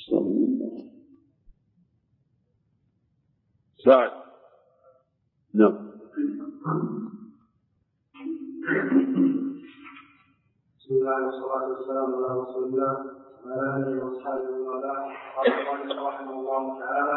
سعد. نعم. بسم الله والصلاة والسلام على رسول الله وعلى آله وأصحابه ومن والاه. قال المؤلف رحمه الله تعالى: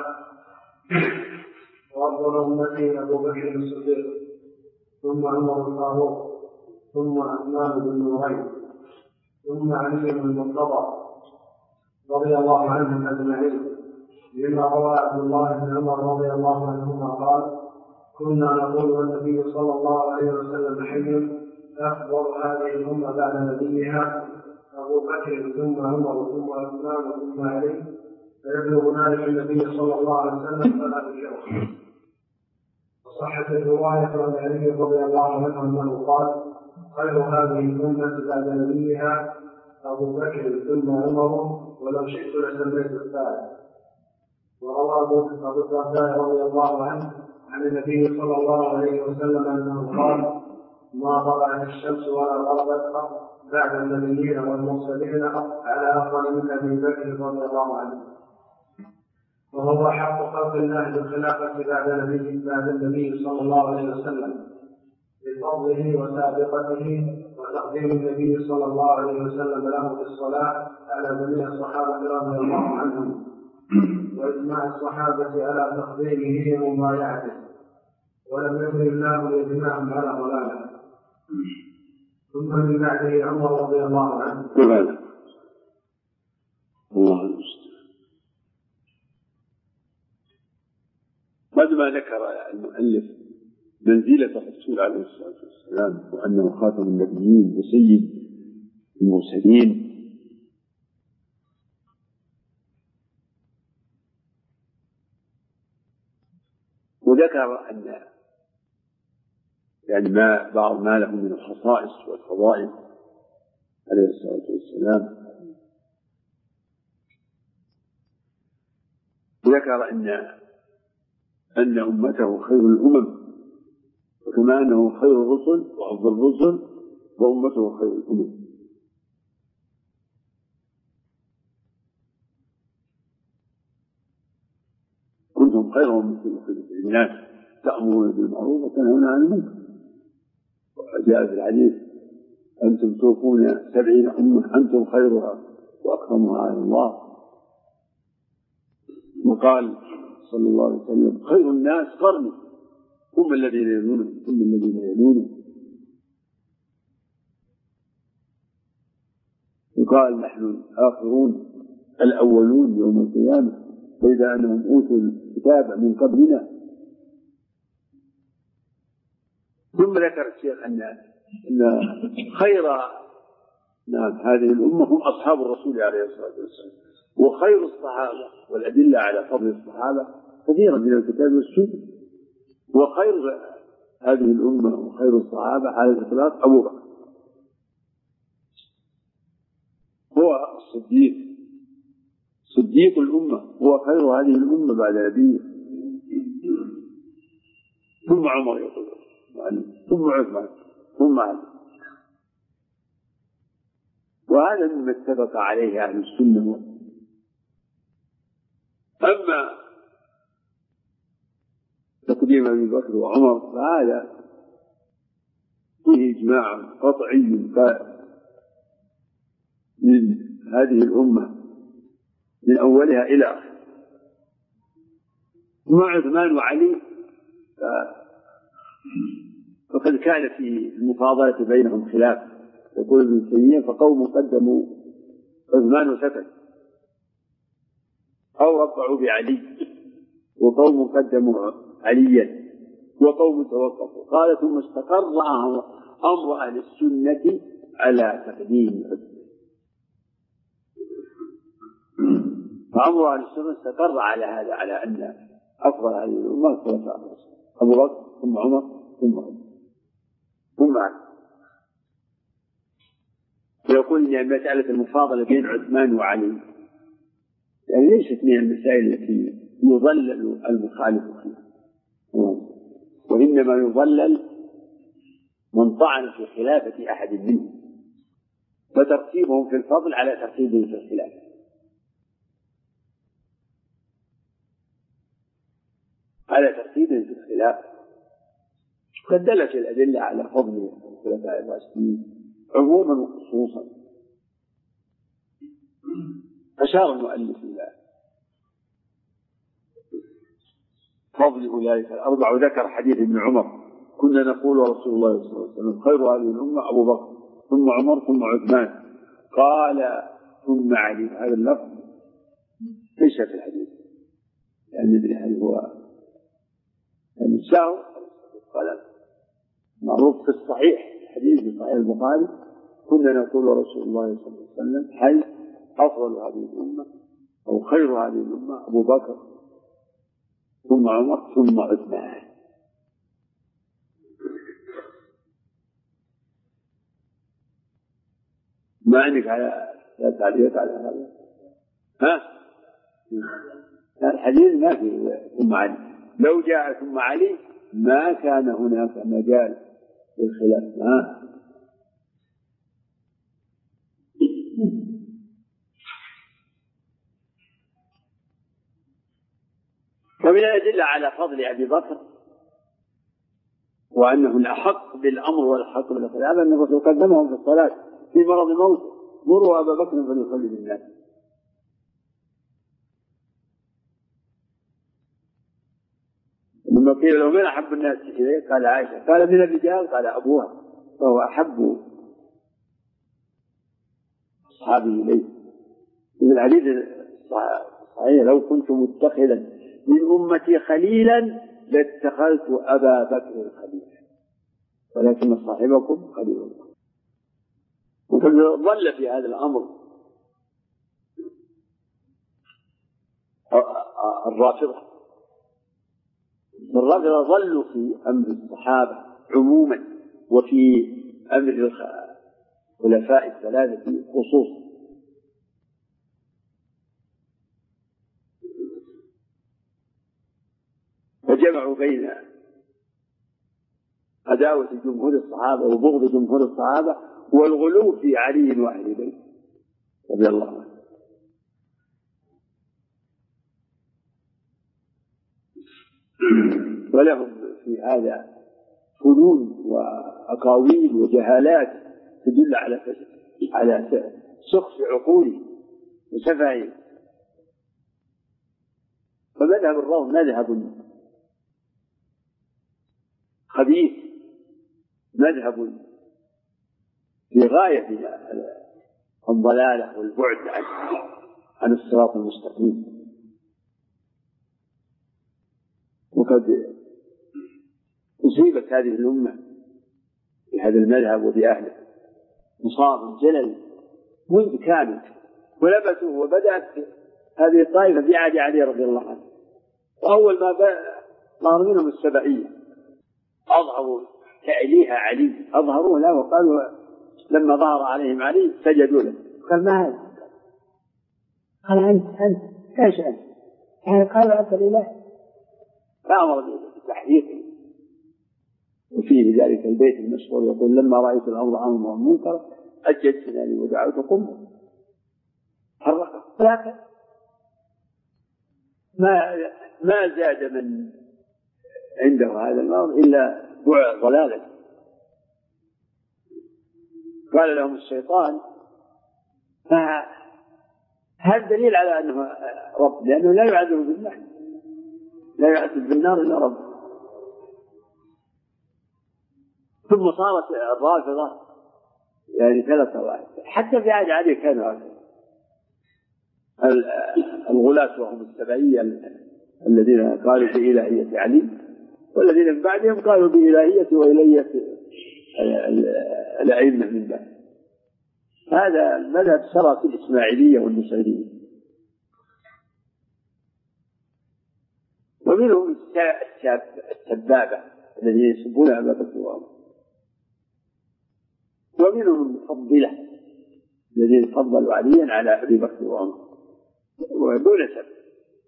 وأفضل أمتي أبو بكر الصديق، ثم عمر الفاروق، ثم عثمان بن نورين، ثم علي بن المرتضى رضي الله عنهم أجمعين، لما روى عبد الله بن عمر رضي الله عنهما قال: كنا نقول والنبي صلى الله عليه وسلم حي: أفضل هذه الأمة بعد نبيها أبو بكر ثم عمر ثم عثمان ثم علي، فيبلغ ذلك النبي صلى الله عليه وسلم فلا بشر. وصحت الرواية عن علي رضي الله عنه أنه قال: خير هذه الأمة بعد نبيها أبو بكر ثم عمر، ولو شئت لسميت الثالث. وروى أبو الدرداء رضي الله عنه عن النبي صلى الله عليه وسلم أنه قال: ما طلعت الشمس ولا غربت بعد النبيين والمرسلين على أفضل من أبي بكر رضي الله عنه. وهو حق خلق الله بالخلافة بعد النبي صلى الله عليه وسلم بفضله وسابقته وتقديم النبي صلى الله عليه وسلم له بالصلاة على جميع الصحابة رضي الله عنهم، وإجماع الصحابة على تقديمه ومبايعته، ولم يكن الله ليجمعهم على ضلاله. ثم من بعده عمر رضي الله عنه. الله المستعان. بعد ما ذكر المؤلف منزلة الرسول عليه الصلاة والسلام وأنه خاتم النبيين وسيد المرسلين، وذكر أن يعني بعض ما له من الخصائص والفضائل عليه الصلاة والسلام، وذكر أن أمته خير الأمم، وكما أنه خير الرسل وأفضل الرسل وأمته خير الأمم. كنتم خير أمة أخرجت للناس تأمرون بالمعروف وتنهون عن المنكر. وجاء في الحديث: أنتم توفون 70 أمة أنتم خيرها وأكرمها على الله. وقال صلى الله عليه وسلم: خير الناس قرني ثم الذين يلونهم ثم الذين يلونهم. وقال: نحن الآخرون الأولون يوم القيامة، فإذا أنهم أوتوا الكتاب من قبلنا. ثم ذكر الشيخ أن خير هذه الأمة هم أصحاب الرسول عليه الصلاة والسلام، وخير الصحابة، والأدلة على فضل الصحابة كثيرا من الكتاب والسنة. وخير هذه الأمة وخير الصحابة على الإطلاق أبو بكر، هو صديق الأمة، هو خير هذه الأمة بعد نبيه. ثم عمر يقول، ثم عثمان، ثم علي. وهذا مما اتفق عليه أهل السنة. أما تقديم أبي بكر وعمر فهذا فيه إجماع قطعي من هذه الأمة من أولها إلى آخرها. مع عثمان وعلي فقد كان في المفاضلة بينهم خلاف، يقول ابن تيمية: فقوم قدموا عثمان وسكت، أو رفعوا بعلي، وقوم قدموا عليا، وقوم توقفوا. قال: ثم استقر أمر أهل السنة على تقديم عثمان. فأمر أهل السنة استقر على هذا، على أن أفضل هذه الأمة خلفاء أبو بكر ثم عمر ثم علي ثم علي. ويقول إن مسألة المفاضلة بين عثمان وعلي يعني ليست من المسائل التي يضلل المخالف فيها، وإنما يضلل من طعن في خلافة أحد منهم، وترتيبهم في الفضل على ترتيبهم في الخلافة. على ترتيب في الخلاف. قد دلت الأدلة على فضل الخلفاء الراشدين عموما وخصوصا. أشار المؤلف إلى فضل أولئك الأربعة، وذكر حديث ابن عمر: كنا نقول رسول الله صلى الله عليه وسلم: خير هذه الأمة أبو بكر ثم عمر ثم عثمان، قال ثم علي. هذا اللفظ ليس في الحديث، يعني هل هو الشاهد قال معروف في الصحيح، حديث في صحيح البخاري: كنا نقول رسول الله صلى الله عليه وسلم: حي أفضل هذه الأمة أو خير هذه الأمة أبو بكر ثم عمر ثم عثمان. ما عندك على تعليق على هذا؟ ها؟ الحديث ما فيه ثم علي. لو جاء ثم علي ما كان هناك مجال للخلاف. ومن الأدلة على فضل أبي بكر وأنه الأحق بالأمر والأحق بالخلاف أن الرسول قدمهم في الصلاة في مرض موته: مروا أبا بكر فليصلي بالناس. لما قيل له: من أحب الناس إليه؟ قال عائشة. قال: من الرجال؟ قال: أبوها، فهو أحب أصحابه إليه. من الحديث الصحيح: لو كنت متخذا من أمتي خليلا لاتخذت أبا بكر خليلا، ولكن صاحبكم خليل الله. وقد ظل في هذا الأمر الرافضة ظلوا في أمر الصحابة عموما وفي أمر الخلفاء الثلاثة خصوصا. فجمعوا بين عداوة جمهور الصحابة وبغض جمهور الصحابة والغلو في علي وأهل بيته رضي الله عنه. ولهم في هذا فنون وأقاويل وجهالات تدل على سخف عقوله وسفهه. فمذهب الروم مذهب خبيث، مذهب في غاية الضلالة والبعد عن الصراط المستقيم. وقد أصيبت هذه الأمة بهذا المذهب وبأهله مصاب جلل منذ كانت، ولبثوا وبدأت هذه الطائفة في عهد علي رضي الله عنه. وأول ما ظهر منهم السبعية أظهروا تأليه علي، أظهروه له وقالوا لما ظهر عليهم علي سجدوا له. قال: ما هذا؟ قال: أنت إيش أنت؟ يعني قال: أنت الإله. فأمر بتحقيقه. وفيه ذلك البيت المشهور يقول: لما رأيت الأمر عاما ومنكرا أجدت ثاني ودعوت قمه حرقه. لكن ما زاد من عنده هذا المرض إلا ضلالة. قال لهم الشيطان: هذا دليل على أنه رب، لأنه لا يعذب بالنار، لا يعذب بالنار إلا رب. ثم صارت الرافضة يعني ثلاثة واحد، حتى في عهد علي كانوا هكذا الغلاة وهم السبعية الذين قالوا بإلهية علي، والذين من بعدهم قالوا بإلهية وإلهية الأئمة من بعد. هذا المذهب سرى في الإسماعيلية والنصيرية. ومنهم السبابة الذين يسبون أبا بكر وعمر، ومنهم المفضلة الذين فضلوا عليا على أبي بكر وعمر ودون سبب.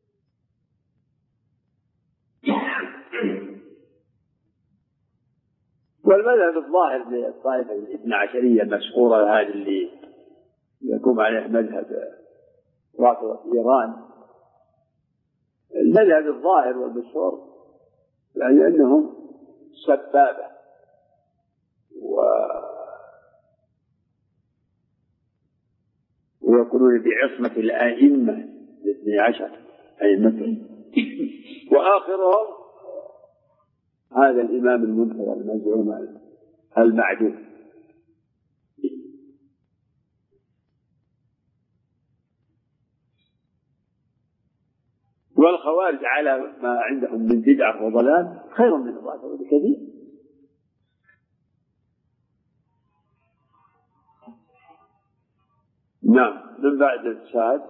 والمذهب الظاهر للطائفة الاثنى عشرية المشهورة، هذه اللي يقوم عليه مذهب رافضة إيران، المذهب الظاهر والمشهور يعني أنهم سبابة ويقولون بعصمة الآئمة الاثني عشر أئمة، وآخرهم هذا الإمام المنتظر المزعوم المعدوم. والخوارج على ما عندهم من بدعة وضلال خير من الرافضة بكثير. نعم. من بعد الشهاد.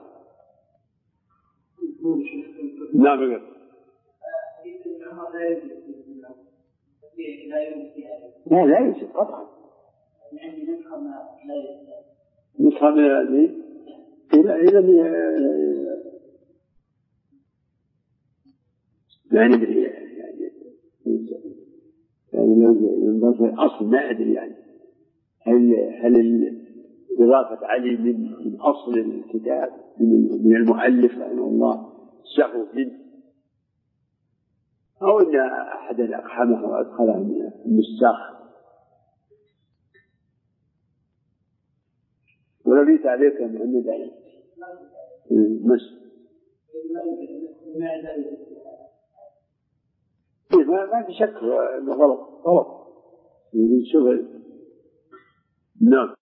نعم. لا يوجد قطعا. نسخة من هذه لا ندري يعني لو ينظر في الأصل ما أدري يعني هل إضافة علي من أصل الكتاب من المؤلف رحمه الله شغل منه، أو أن أحدا أقحمه وأدخله من النساخ. ولو تعليق محمد علي مش ما في شك انه غلط يريد شغل. نعم.